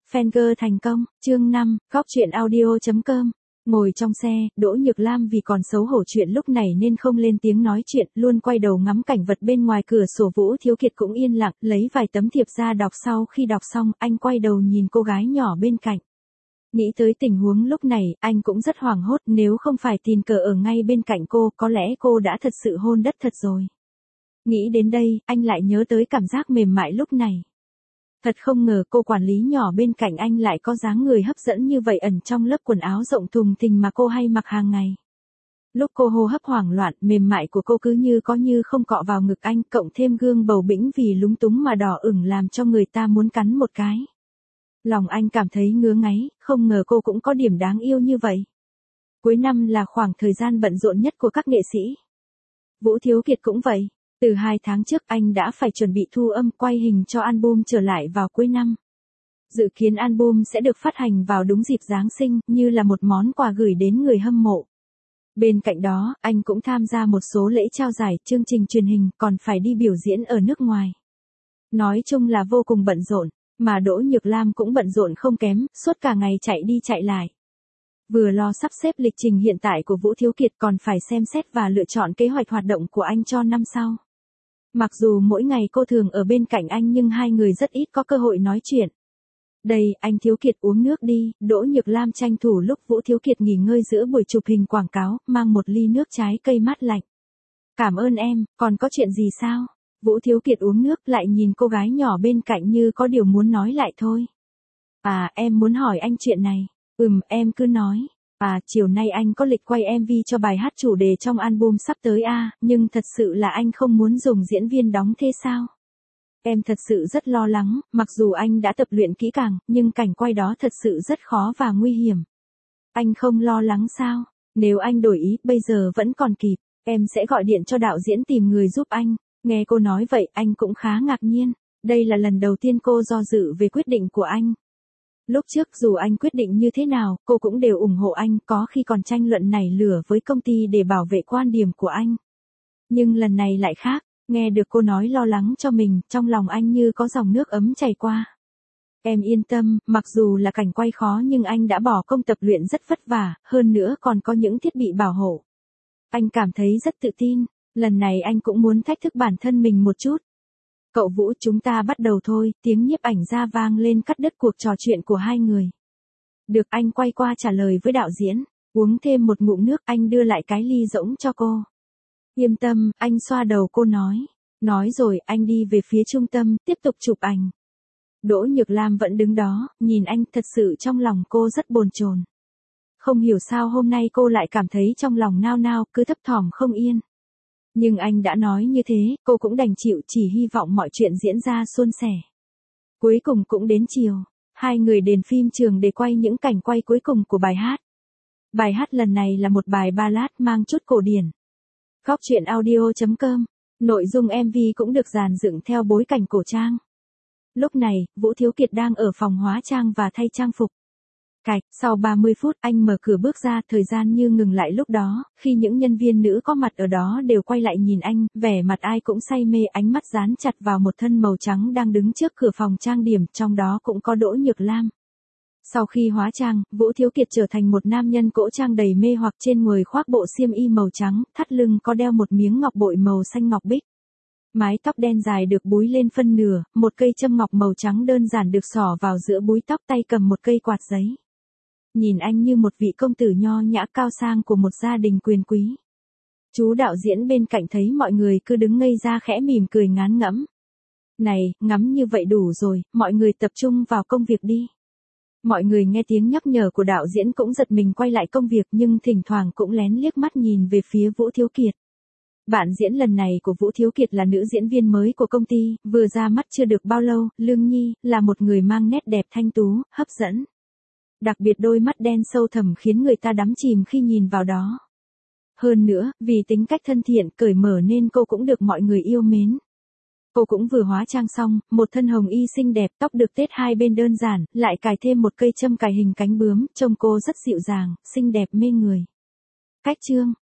Fanger thành công, chương 5, góc truyện audio.com. Ngồi trong xe, Đỗ Nhược Lam vì còn xấu hổ chuyện lúc này nên không lên tiếng nói chuyện, luôn quay đầu ngắm cảnh vật bên ngoài cửa sổ. Vũ Thiếu Kiệt cũng yên lặng, lấy vài tấm thiệp ra đọc. Sau khi đọc xong, anh quay đầu nhìn cô gái nhỏ bên cạnh. Nghĩ tới tình huống lúc này, anh cũng rất hoảng hốt, nếu không phải Tình Cờ ở ngay bên cạnh cô, có lẽ cô đã thật sự hôn đất thật rồi. Nghĩ đến đây, anh lại nhớ tới cảm giác mềm mại lúc này. Thật không ngờ cô quản lý nhỏ bên cạnh anh lại có dáng người hấp dẫn như vậy ẩn trong lớp quần áo rộng thùng thình mà cô hay mặc hàng ngày. Lúc cô hô hấp hoảng loạn, mềm mại của cô cứ như có như không cọ vào ngực anh, cộng thêm gương bầu bĩnh vì lúng túng mà đỏ ửng làm cho người ta muốn cắn một cái. Lòng anh cảm thấy ngứa ngáy, không ngờ cô cũng có điểm đáng yêu như vậy. Cuối năm là khoảng thời gian bận rộn nhất của các nghệ sĩ. Vũ Thiếu Kiệt cũng vậy. Từ 2 tháng trước anh đã phải chuẩn bị thu âm quay hình cho album trở lại vào cuối năm. Dự kiến album sẽ được phát hành vào đúng dịp Giáng sinh, như là một món quà gửi đến người hâm mộ. Bên cạnh đó, anh cũng tham gia một số lễ trao giải, chương trình truyền hình, còn phải đi biểu diễn ở nước ngoài. Nói chung là vô cùng bận rộn, mà Đỗ Nhược Lam cũng bận rộn không kém, suốt cả ngày chạy đi chạy lại. Vừa lo sắp xếp lịch trình hiện tại của Vũ Thiếu Kiệt, còn phải xem xét và lựa chọn kế hoạch hoạt động của anh cho năm sau. Mặc dù mỗi ngày cô thường ở bên cạnh anh nhưng hai người rất ít có cơ hội nói chuyện. Đây, anh Thiếu Kiệt uống nước đi. Đỗ Nhược Lam tranh thủ lúc Vũ Thiếu Kiệt nghỉ ngơi giữa buổi chụp hình quảng cáo, mang một ly nước trái cây mát lạnh. Cảm ơn em, còn có chuyện gì sao? Vũ Thiếu Kiệt uống nước lại nhìn cô gái nhỏ bên cạnh như có điều muốn nói lại thôi. À, em muốn hỏi anh chuyện này. Em cứ nói. À, chiều nay anh có lịch quay MV cho bài hát chủ đề trong album sắp tới nhưng thật sự là anh không muốn dùng diễn viên đóng thế sao? Em thật sự rất lo lắng, mặc dù anh đã tập luyện kỹ càng, nhưng cảnh quay đó thật sự rất khó và nguy hiểm. Anh không lo lắng sao? Nếu anh đổi ý, bây giờ vẫn còn kịp, em sẽ gọi điện cho đạo diễn tìm người giúp anh. Nghe cô nói vậy, anh cũng khá ngạc nhiên. Đây là lần đầu tiên cô do dự về quyết định của anh. Lúc trước dù anh quyết định như thế nào, cô cũng đều ủng hộ anh, có khi còn tranh luận nảy lửa với công ty để bảo vệ quan điểm của anh. Nhưng lần này lại khác, nghe được cô nói lo lắng cho mình, trong lòng anh như có dòng nước ấm chảy qua. Em yên tâm, mặc dù là cảnh quay khó nhưng anh đã bỏ công tập luyện rất vất vả, hơn nữa còn có những thiết bị bảo hộ. Anh cảm thấy rất tự tin, lần này anh cũng muốn thách thức bản thân mình một chút. Cậu Vũ, chúng ta bắt đầu thôi. Tiếng nhiếp ảnh ra vang lên cắt đứt cuộc trò chuyện của hai người. Được, anh quay qua trả lời với đạo diễn. Uống thêm một ngụm nước, anh đưa lại cái ly rỗng cho cô. Yên tâm, anh xoa đầu cô nói. Nói rồi, anh đi về phía trung tâm, tiếp tục chụp ảnh. Đỗ Nhược Lam vẫn đứng đó, nhìn anh, thật sự trong lòng cô rất bồn chồn. Không hiểu sao hôm nay cô lại cảm thấy trong lòng nao nao, cứ thấp thỏm không yên. Nhưng anh đã nói như thế, cô cũng đành chịu, chỉ hy vọng mọi chuyện diễn ra suôn sẻ. Cuối cùng cũng đến chiều, hai người đến phim trường để quay những cảnh quay cuối cùng của bài hát. Bài hát lần này là một bài ballad mang chút cổ điển. Góc truyện audio.com, nội dung MV cũng được dàn dựng theo bối cảnh cổ trang. Lúc này, Vũ Thiếu Kiệt đang ở phòng hóa trang và thay trang phục. Sau 30 phút anh mở cửa bước ra, thời gian như ngừng lại lúc đó, khi những nhân viên nữ có mặt ở đó đều quay lại nhìn anh, vẻ mặt ai cũng say mê, ánh mắt dán chặt vào một thân màu trắng đang đứng trước cửa phòng trang điểm, trong đó cũng có Đỗ Nhược Lam. Sau khi hóa trang, Vũ Thiếu Kiệt trở thành một nam nhân cổ trang đầy mê hoặc, trên người khoác bộ xiêm y màu trắng, thắt lưng có đeo một miếng ngọc bội màu xanh ngọc bích. Mái tóc đen dài được búi lên phân nửa, một cây châm ngọc màu trắng đơn giản được xỏ vào giữa búi tóc, tay cầm một cây quạt giấy. Nhìn anh như một vị công tử nho nhã cao sang của một gia đình quyền quý. Chú đạo diễn bên cạnh thấy mọi người cứ đứng ngây ra khẽ mỉm cười ngán ngẩm. Này, ngắm như vậy đủ rồi, mọi người tập trung vào công việc đi. Mọi người nghe tiếng nhắc nhở của đạo diễn cũng giật mình quay lại công việc, nhưng thỉnh thoảng cũng lén liếc mắt nhìn về phía Vũ Thiếu Kiệt. Bạn diễn lần này của Vũ Thiếu Kiệt là nữ diễn viên mới của công ty, vừa ra mắt chưa được bao lâu, Lương Nhi, là một người mang nét đẹp thanh tú, hấp dẫn. Đặc biệt đôi mắt đen sâu thẳm khiến người ta đắm chìm khi nhìn vào đó. Hơn nữa, vì tính cách thân thiện, cởi mở nên cô cũng được mọi người yêu mến. Cô cũng vừa hóa trang xong, một thân hồng y xinh đẹp, tóc được tết hai bên đơn giản, lại cài thêm một cây châm cài hình cánh bướm, trông cô rất dịu dàng, xinh đẹp mê người. Cách chương